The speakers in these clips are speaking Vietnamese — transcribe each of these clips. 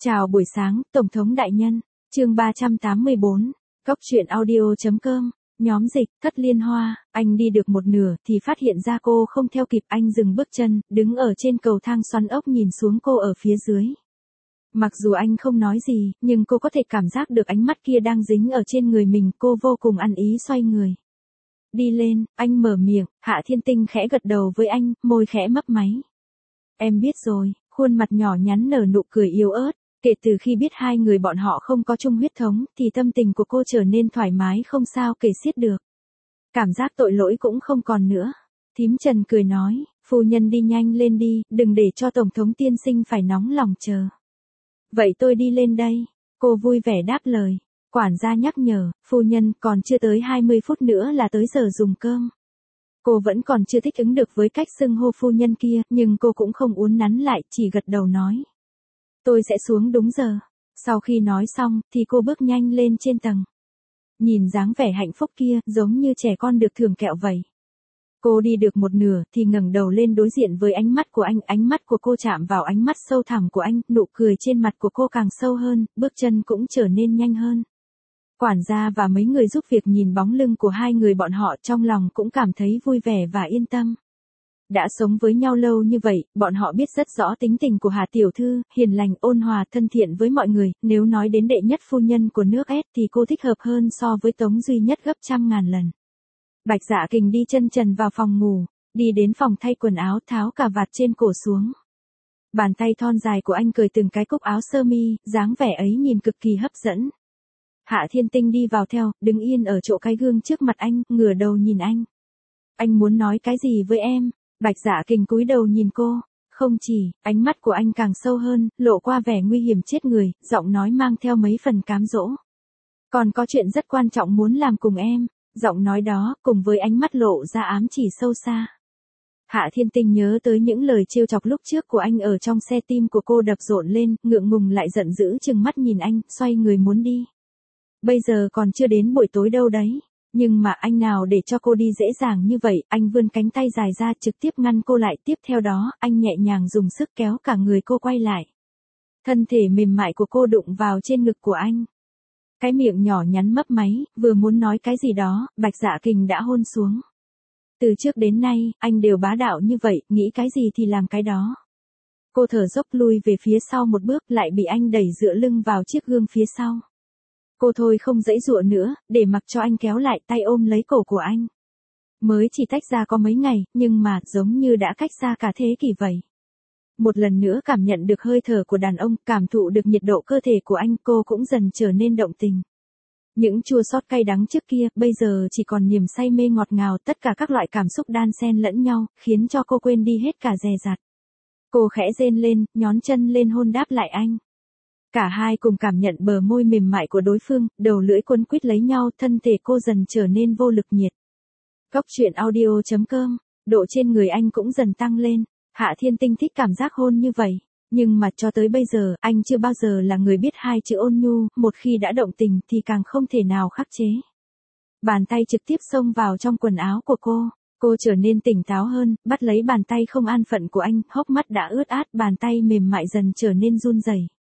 Chào buổi sáng, Tổng thống đại nhân. Chương 384. Góc truyện audio.com. Nhóm dịch, Thất Liên Hoa. Anh đi được một nửa thì phát hiện ra cô không theo kịp, anh dừng bước chân, đứng ở trên cầu thang xoắn ốc nhìn xuống cô ở phía dưới. Mặc dù anh không nói gì, nhưng cô có thể cảm giác được ánh mắt kia đang dính ở trên người mình, cô vô cùng ăn ý xoay người. Đi lên, anh mở miệng, Hạ Thiên Tinh khẽ gật đầu với anh, môi khẽ mấp máy. Em biết rồi, khuôn mặt nhỏ nhắn nở nụ cười yếu ớt. Kể từ khi biết hai người bọn họ không có chung huyết thống, thì tâm tình của cô trở nên thoải mái không sao kể xiết được. Cảm giác tội lỗi cũng không còn nữa. Thím Trần cười nói, phu nhân đi nhanh lên đi, đừng để cho Tổng thống tiên sinh phải nóng lòng chờ. Vậy tôi đi lên đây. Cô vui vẻ đáp lời. Quản gia nhắc nhở, phu nhân còn chưa tới 20 phút nữa là tới giờ dùng cơm. Cô vẫn còn chưa thích ứng được với cách xưng hô phu nhân kia, nhưng cô cũng không uốn nắn lại, chỉ gật đầu nói. Tôi sẽ xuống đúng giờ. Sau khi nói xong, thì cô bước nhanh lên trên tầng. Nhìn dáng vẻ hạnh phúc kia, giống như trẻ con được thưởng kẹo vậy. Cô đi được một nửa, thì ngẩng đầu lên đối diện với ánh mắt của anh. Ánh mắt của cô chạm vào ánh mắt sâu thẳm của anh, nụ cười trên mặt của cô càng sâu hơn, bước chân cũng trở nên nhanh hơn. Quản gia và mấy người giúp việc nhìn bóng lưng của hai người bọn họ, trong lòng cũng cảm thấy vui vẻ và yên tâm. Đã sống với nhau lâu như vậy, bọn họ biết rất rõ tính tình của Hà tiểu thư, hiền lành, ôn hòa, thân thiện với mọi người. Nếu nói đến đệ nhất phu nhân của nước S thì cô thích hợp hơn so với Tống Duy Nhất gấp trăm ngàn lần. Bạch Dạ Kình đi chân trần vào phòng ngủ, đi đến phòng thay quần áo, tháo cà vạt trên cổ xuống. Bàn tay thon dài của anh cởi từng cái cúc áo sơ mi, dáng vẻ ấy nhìn cực kỳ hấp dẫn. Hạ Thiên Tinh đi vào theo, đứng yên ở chỗ cái gương trước mặt anh, ngửa đầu nhìn anh. Anh muốn nói cái gì với em? Bạch Dạ Kình cúi đầu nhìn cô, không chỉ, ánh mắt của anh càng sâu hơn, lộ qua vẻ nguy hiểm chết người, giọng nói mang theo mấy phần cám dỗ. Còn có chuyện rất quan trọng muốn làm cùng em, giọng nói đó, cùng với ánh mắt lộ ra ám chỉ sâu xa. Hạ Thiên Tinh nhớ tới những lời trêu chọc lúc trước của anh ở trong xe, tim của cô đập rộn lên, ngượng ngùng lại giận dữ chừng mắt nhìn anh, xoay người muốn đi. Bây giờ còn chưa đến buổi tối đâu đấy. Nhưng mà anh nào để cho cô đi dễ dàng như vậy, anh vươn cánh tay dài ra trực tiếp ngăn cô lại, tiếp theo đó, anh nhẹ nhàng dùng sức kéo cả người cô quay lại. Thân thể mềm mại của cô đụng vào trên ngực của anh. Cái miệng nhỏ nhắn mấp máy, vừa muốn nói cái gì đó, Bạch Dạ Kình đã hôn xuống. Từ trước đến nay, anh đều bá đạo như vậy, nghĩ cái gì thì làm cái đó. Cô thở dốc lui về phía sau một bước, lại bị anh đẩy dựa lưng vào chiếc gương phía sau. Cô thôi không giãy giụa nữa, để mặc cho anh kéo lại, tay ôm lấy cổ của anh. Mới chỉ tách ra có mấy ngày, nhưng mà giống như đã cách xa cả thế kỷ vậy. Một lần nữa cảm nhận được hơi thở của đàn ông, cảm thụ được nhiệt độ cơ thể của anh, cô cũng dần trở nên động tình. Những chua xót cay đắng trước kia, bây giờ chỉ còn niềm say mê ngọt ngào, tất cả các loại cảm xúc đan xen lẫn nhau, khiến cho cô quên đi hết cả dè dặt. Cô khẽ rên lên, nhón chân lên hôn đáp lại anh. Cả hai cùng cảm nhận bờ môi mềm mại của đối phương, đầu lưỡi quấn quýt lấy nhau, thân thể cô dần trở nên vô lực nhiệt. Góc truyện audio.com, độ trên người anh cũng dần tăng lên. Hạ Thiên Tinh thích cảm giác hôn như vậy, nhưng mà cho tới bây giờ, anh chưa bao giờ là người biết hai chữ ôn nhu, một khi đã động tình thì càng không thể nào khắc chế. Bàn tay trực tiếp xông vào trong quần áo của cô trở nên tỉnh táo hơn, bắt lấy bàn tay không an phận của anh, hốc mắt đã ướt át, bàn tay mềm mại dần trở nên run rẩy.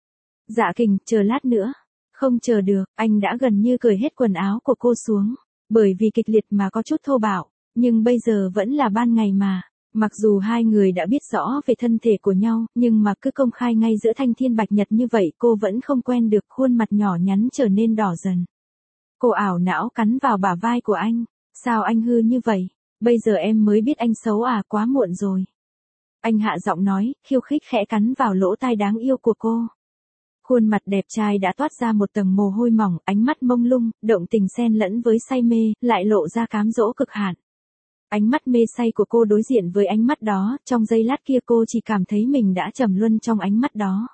Dạ Kình, chờ lát nữa. Không chờ được, anh đã gần như cởi hết quần áo của cô xuống. Bởi vì kịch liệt mà có chút thô bạo, nhưng bây giờ vẫn là ban ngày mà. Mặc dù hai người đã biết rõ về thân thể của nhau, nhưng mà cứ công khai ngay giữa thanh thiên bạch nhật như vậy, cô vẫn không quen được, khuôn mặt nhỏ nhắn trở nên đỏ dần. Cô ảo não cắn vào bả vai của anh. Sao anh hư như vậy? Bây giờ em mới biết anh xấu à, quá muộn rồi. Anh hạ giọng nói, khiêu khích khẽ cắn vào lỗ tai đáng yêu của cô. Khuôn mặt đẹp trai đã toát ra một tầng mồ hôi mỏng, ánh mắt mông lung, động tình xen lẫn với say mê, lại lộ ra cám dỗ cực hạn. Ánh mắt mê say của cô đối diện với ánh mắt đó, trong giây lát kia cô chỉ cảm thấy mình đã trầm luân trong ánh mắt đó.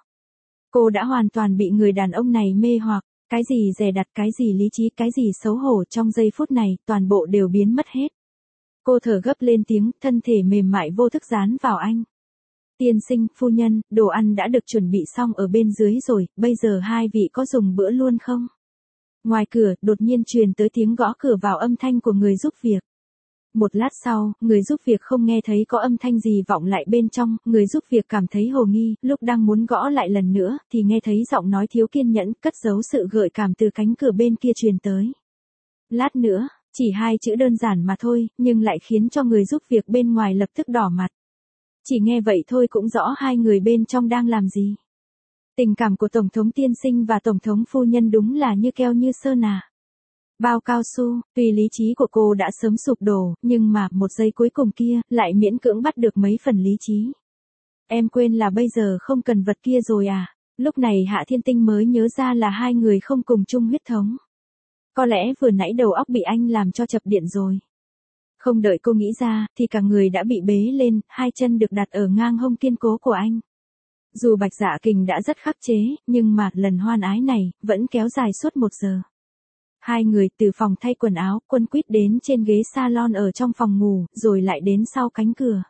Cô đã hoàn toàn bị người đàn ông này mê hoặc, cái gì dè đặt, cái gì lý trí, cái gì xấu hổ, trong giây phút này, toàn bộ đều biến mất hết. Cô thở gấp lên tiếng, thân thể mềm mại vô thức dán vào anh. Tiên sinh, phu nhân, đồ ăn đã được chuẩn bị xong ở bên dưới rồi, bây giờ hai vị có dùng bữa luôn không? Ngoài cửa, đột nhiên truyền tới tiếng gõ cửa vào, âm thanh của người giúp việc. Một lát sau, người giúp việc không nghe thấy có âm thanh gì vọng lại bên trong, người giúp việc cảm thấy hồ nghi, lúc đang muốn gõ lại lần nữa, thì nghe thấy giọng nói thiếu kiên nhẫn, cất giấu sự gợi cảm từ cánh cửa bên kia truyền tới. Lát nữa, chỉ 2 chữ đơn giản mà thôi, nhưng lại khiến cho người giúp việc bên ngoài lập tức đỏ mặt. Chỉ nghe vậy thôi cũng rõ hai người bên trong đang làm gì. Tình cảm của Tổng thống tiên sinh và Tổng thống phu nhân đúng là như keo như sơn à. Bao cao su, tuy lý trí của cô đã sớm sụp đổ, nhưng mà một giây cuối cùng kia, lại miễn cưỡng bắt được mấy phần lý trí. Em quên là bây giờ không cần vật kia rồi à? Lúc này Hạ Thiên Tinh mới nhớ ra là hai người không cùng chung huyết thống. Có lẽ vừa nãy đầu óc bị anh làm cho chập điện rồi. Không đợi cô nghĩ ra, thì cả người đã bị bế lên, 2 chân được đặt ở ngang hông kiên cố của anh. Dù Bạch Dạ Kình đã rất khắc chế, nhưng mà lần hoan ái này, vẫn kéo dài suốt 1 giờ. Hai người từ phòng thay quần áo, quấn quýt đến trên ghế salon ở trong phòng ngủ, rồi lại đến sau cánh cửa.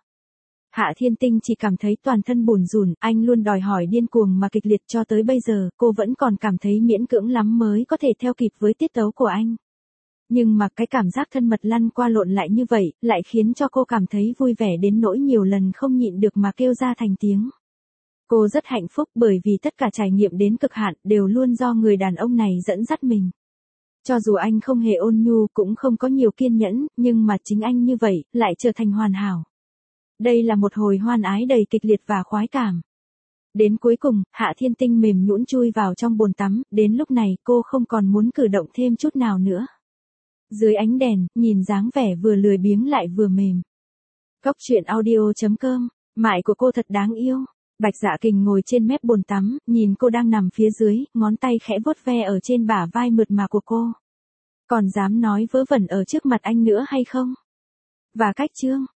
Hạ Thiên Tinh chỉ cảm thấy toàn thân bủn rủn, anh luôn đòi hỏi điên cuồng mà kịch liệt cho tới bây giờ, cô vẫn còn cảm thấy miễn cưỡng lắm mới có thể theo kịp với tiết tấu của anh. Nhưng mà cái cảm giác thân mật lăn qua lộn lại như vậy, lại khiến cho cô cảm thấy vui vẻ đến nỗi nhiều lần không nhịn được mà kêu ra thành tiếng. Cô rất hạnh phúc bởi vì tất cả trải nghiệm đến cực hạn đều luôn do người đàn ông này dẫn dắt mình. Cho dù anh không hề ôn nhu cũng không có nhiều kiên nhẫn, nhưng mà chính anh như vậy, lại trở thành hoàn hảo. Đây là một hồi hoan ái đầy kịch liệt và khoái cảm. Đến cuối cùng, Hạ Thiên Tinh mềm nhũn chui vào trong bồn tắm, đến lúc này cô không còn muốn cử động thêm chút nào nữa. Dưới ánh đèn, nhìn dáng vẻ vừa lười biếng lại vừa mềm. Cóc truyện audio.com, mại của cô thật đáng yêu. Bạch Dạ Kình ngồi trên mép bồn tắm, nhìn cô đang nằm phía dưới, ngón tay khẽ vuốt ve ở trên bả vai mượt mà của cô. Còn dám nói vớ vẩn ở trước mặt anh nữa hay không? Và cách chương